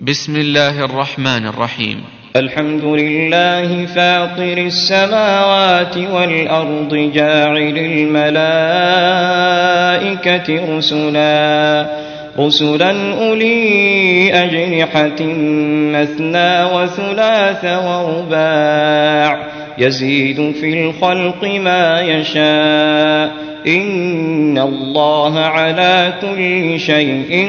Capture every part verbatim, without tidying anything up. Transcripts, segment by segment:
بسم الله الرحمن الرحيم. الحمد لله فاطر السماوات والأرض جاعل الملائكة رسلا رسلا أولي أجنحة مثنى وثلاث ورباع يزيد في الخلق ما يشاء إن الله على كل شيء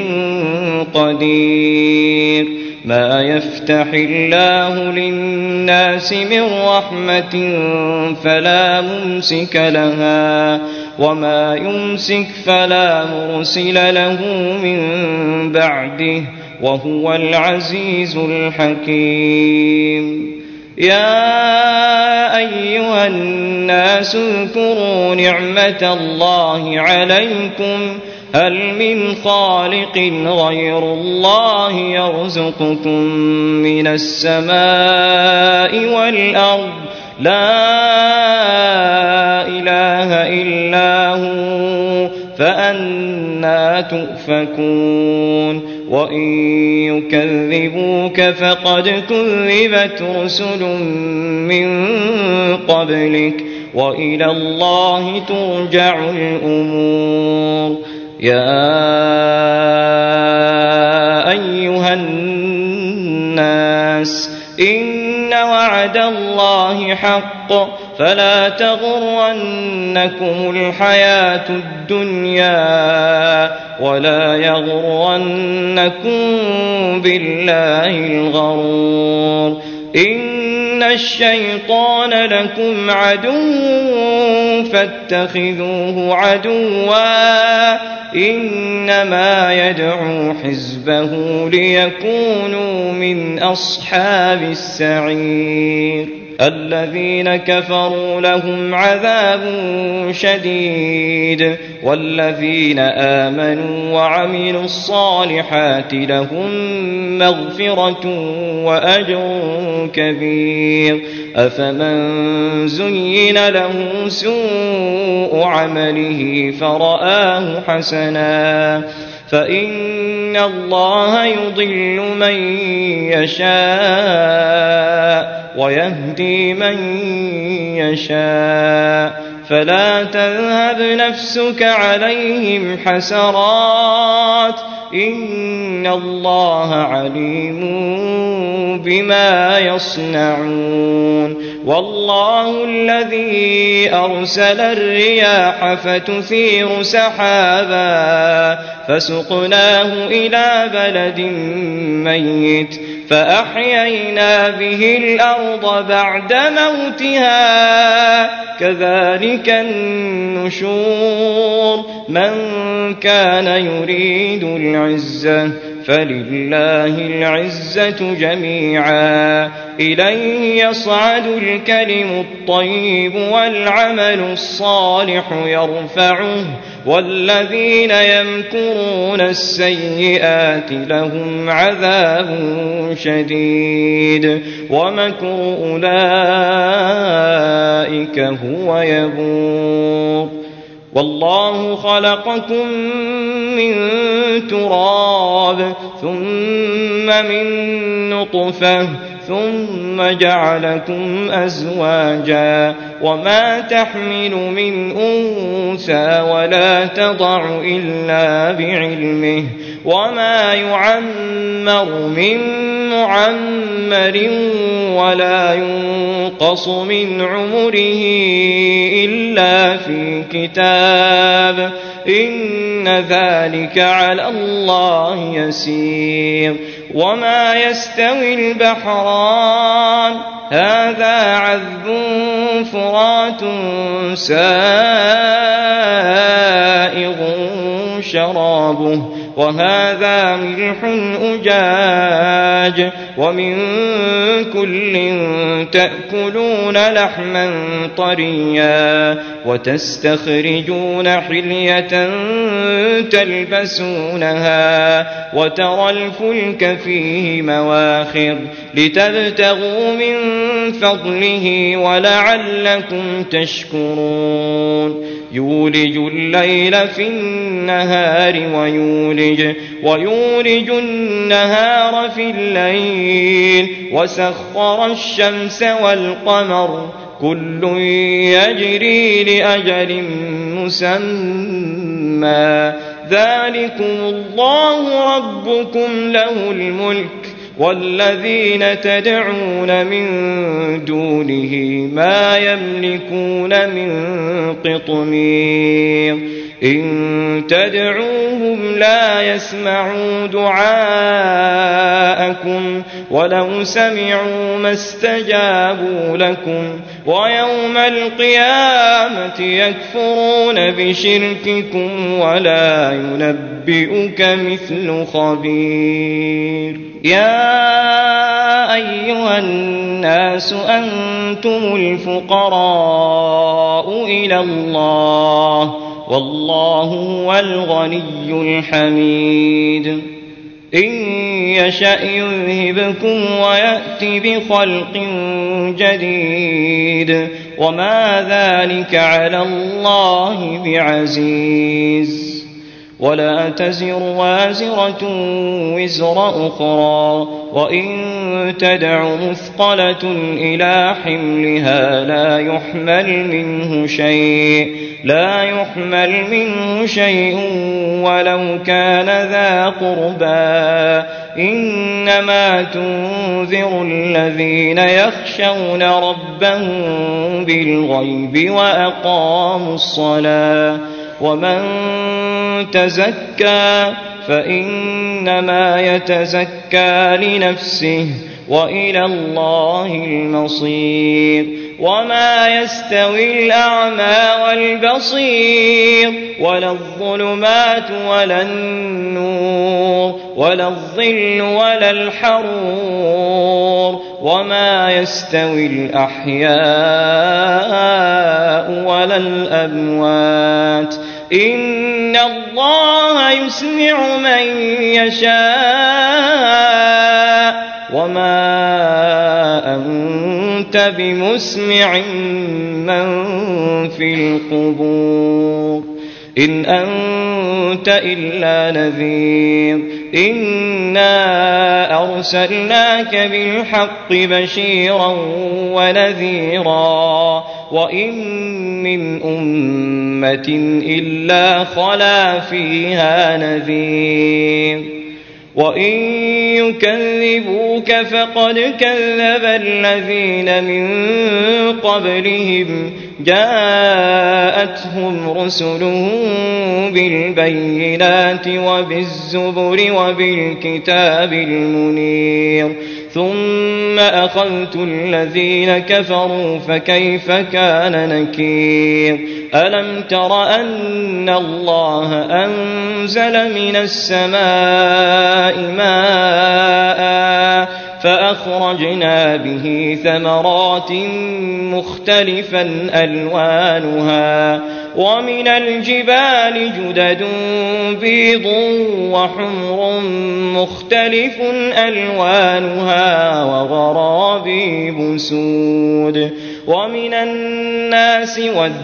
قدير. ما يفتح الله للناس من رحمة فلا ممسك لها وما يمسك فلا مرسل له من بعده وهو العزيز الحكيم. يا أيها الناس اذكروا نعمة الله عليكم هل من خالق غير الله يرزقكم من السماء والأرض لا إله إلا هو فأنى تؤفكون. وإن يكذبوك فقد كذبت رسل من قبلك وإلى الله ترجع الأمور. يا أيها الناس إن وعد الله حق فلا تغرنكم الحياة الدنيا ولا يغرنكم بالله الغرور. إن الشيطان لكم عدو فاتخذوه عدوا إنما يدعو حزبه ليكونوا من أصحاب السعير. الذين كفروا لهم عذاب شديد والذين آمنوا وعملوا الصالحات لهم مغفرة وأجر كبير. أفمن زين له سوء عمله فرآه حسنا فإن الله يضل من يشاء ويهدي من يشاء فلا تذهب نفسك عليهم حسرات إن الله عليم بما يصنعون. والله الذي أرسل الرياح فتثير سحابا فسقناه إلى بلد ميت فأحيينا به الأرض بعد موتها كذلك النشور. من كان يريد العزة فلله العزة جميعا إليه يصعد الكلم الطيب والعمل الصالح يرفعه والذين يمكرون السيئات لهم عذاب شديد ومكر أولئك هو يبور. والله خلقكم من تراب ثم من نطفة ثم جعلكم أزواجا وما تحمل من أنثى ولا تضع إلا بعلمه وما يعمر من معمر ولا ينقص من عمره إلا في كتاب إن ذلك على الله يسير. وما يستوي البحران هذا عذب فرات سائغ شرابه وهذا ملح أجاج ومن كل تأكلون لحما طريا وتستخرجون حلية تلبسونها وترى الفلك فيه مواخر لتبتغوا من فضله ولعلكم تشكرون. يولج الليل في النهار ويولج, ويولج النهار في الليل وسخر الشمس والقمر كل يجري لأجل مسمى ذلكم الله ربكم له الملك والذين تدعون من دونه ما يملكون من قطمير إن تدعوهم لا يسمعوا دعاءكم ولو سمعوا ما استجابوا لكم ويوم القيامة يكفرون بشرككم ولا ينبئك مثل خبير يا أيها الناس أنتم الفقراء إلى الله والله هو الغني الحميد إن يشأ يذهبكم ويأت بخلق جديد وما ذلك على الله بعزيز ولا تزر وازرة وزر أخرى وإن تدع مثقلة إلى حملها لا يحمل منه شيء لا يحمل منه شيء ولو كان ذا قربى إنما تنذر الذين يخشون ربهم بالغيب وأقاموا الصلاة ومن تزكى فإنما يتزكى لنفسه وإلى الله المصير وما يستوي الأعمى والبصير ولا الظلمات ولا النور ولا الظل ولا الحرور وما يستوي الأحياء ولا الأموات إن الله يسمع من يشاء وما أنت بمسمع من في القبور إن أنت إلا نذير إنا أرسلناك بالحق بشيرا ونذيرا وإن من أمة إلا خلا فيها نذير وإن يكذبوك فقد كذب الذين من قبلهم جاءتهم رسلهم بالبينات وبالزبر وبالكتاب المنير ثم أخذت الذين كفروا فكيف كان نكير ألم تر أن الله أنزل من السماء ماء فأخرجنا به ثمرات مختلفا ألوانها ومن الجبال جدد بيض وحمر مختلف ألوانها وغرابيب سود ومن الناس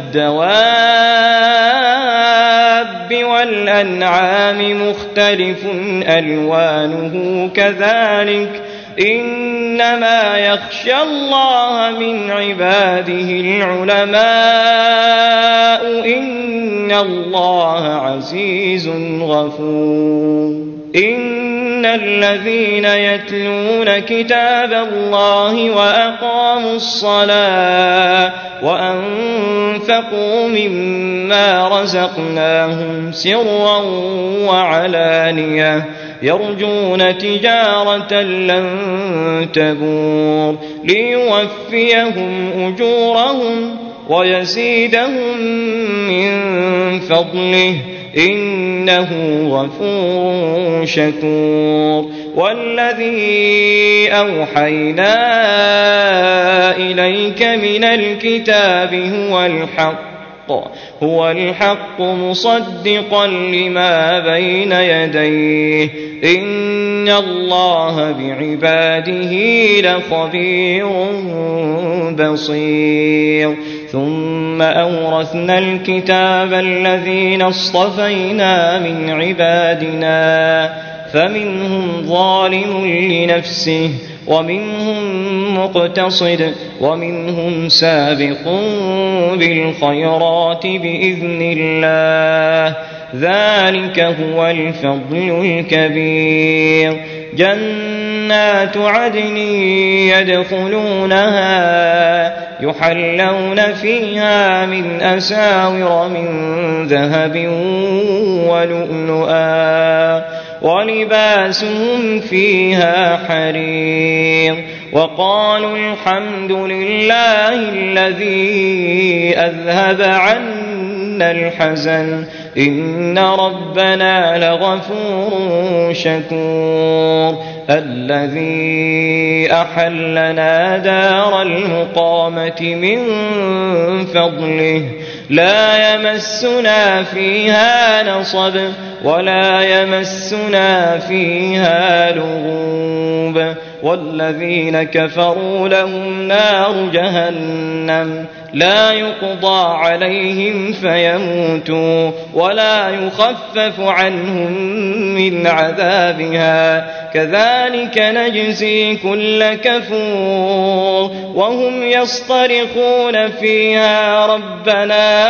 والدواب والأنعام مختلف ألوانه كذلك إنما يخشى الله من عباده العلماء إن الله عزيز غفور إن الذين يتلون كتاب الله وأقاموا الصلاة وأنفقوا مما رزقناهم سرا وعلانية يرجون تجارة لن تبور ليوفيهم أجورهم ويزيدهم من فضله إنه غفور شكور والذي أوحينا إليك من الكتاب هو الحق هو الحق مصدقا لما بين يديه إن الله بعباده لخبير بصير ثم أورثنا الكتاب الذين اصطفينا من عبادنا فمنهم ظالم لنفسه ومنهم مقتصد ومنهم سابق بالخيرات بإذن الله ذلك هو الفضل الكبير. جنات عدن يدخلونها يحلون فيها من أساور من ذهب ولؤلؤا ولباسهم فيها حرير وقالوا الحمد لله الذي أذهب عنا الحزن إن ربنا لغفور شكور الذي أحلنا دار المقامة من فضله لا يمسنا فيها نصب ولا يمسنا فيها لغوب والذين كفروا لهم نار جهنم لا يقضى عليهم فيموتوا ولا يخفف عنهم من عذابها كذلك نجزي كل كفور وهم يصطرخون فيها ربنا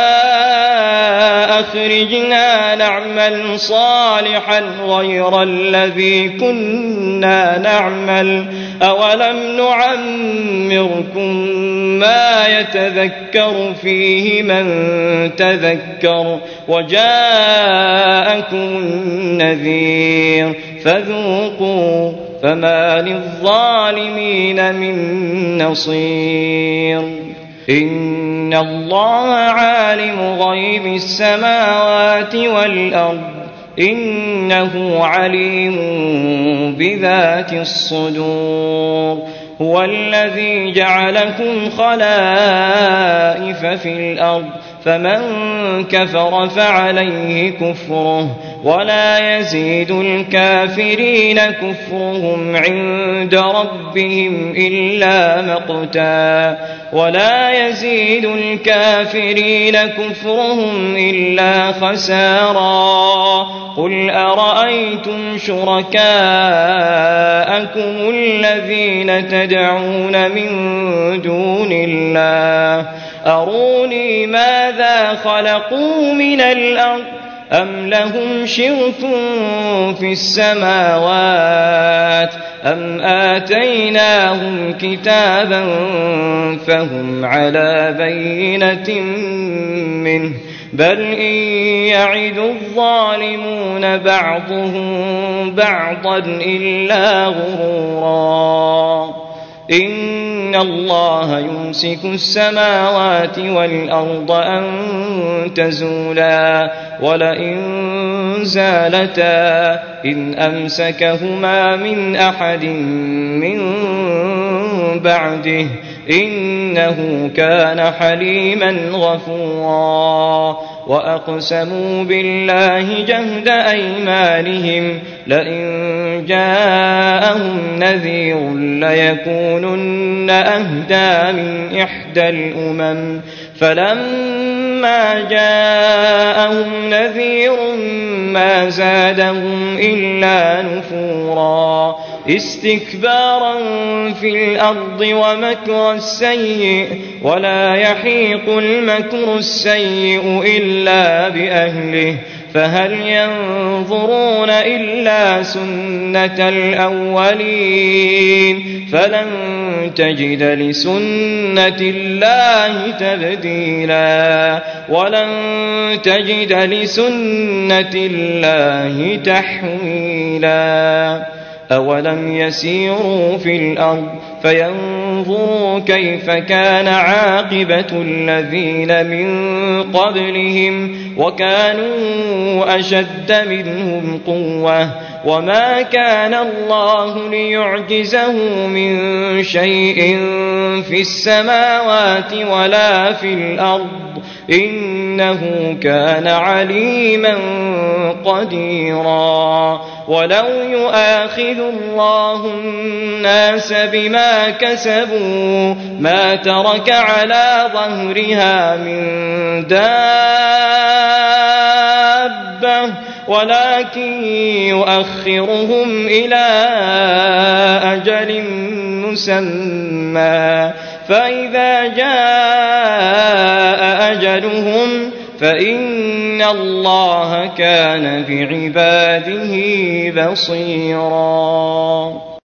أخرجنا نعمل صالحا غير الذي كنا نعمل أولم نعمركم ما يتذكر فيه من تذكر وجاءكم النذير فذوقوا فما للظالمين من نصير. إن الله عالم غيب السماوات والأرض إنه عليم بذات الصدور. هو الذي جعلكم خلائف في الأرض فمن كفر فعليه كفره ولا يزيد الكافرين كفرهم عند ربهم إلا مقتا ولا يزيد الكافرين كفرهم إلا خسارا. قل أرأيتم شركاءكم الذين تدعون من دون الله أروني ماذا خلقوا من الأرض أم لهم شرك في السماوات أم آتيناهم كتابا فهم على بينة منه بل إن يعد الظالمون بعضهم بعضا إلا غرورا. إن الله يمسك السماوات والأرض أن تزولا ولئن زالتا إن أمسكهما من أحد من بعده إنه كان حليما غفورا. وأقسموا بالله جهد أيمانهم لئن جاءهم نذير ليكونن أهدى من إحدى الأمم فلما جاءهم نذير ما زادهم إلا نفورا استكبارا في الأرض ومكر السيء ولا يحيق المكر السيء إلا بأهله فهل ينظرون إلا سنة الأولين فلن تجد لسنة الله تبديلا ولن تجد لسنة الله تحويلا. أولم يسيروا في الأرض فينظروا كيف كان عاقبة الذين من قبلهم وكانوا أشد منهم قوة وما كان الله ليعجزه من شيء في السماوات ولا في الأرض إنه كان عليما قديرا ولو يؤاخذ الله الناس بما كسبوا ما ترك على ظهرها من دابة ولكن يؤخرهم إلى أجل مسمى فإذا جاء أجلهم فإن الله كان بعباده بصيرا.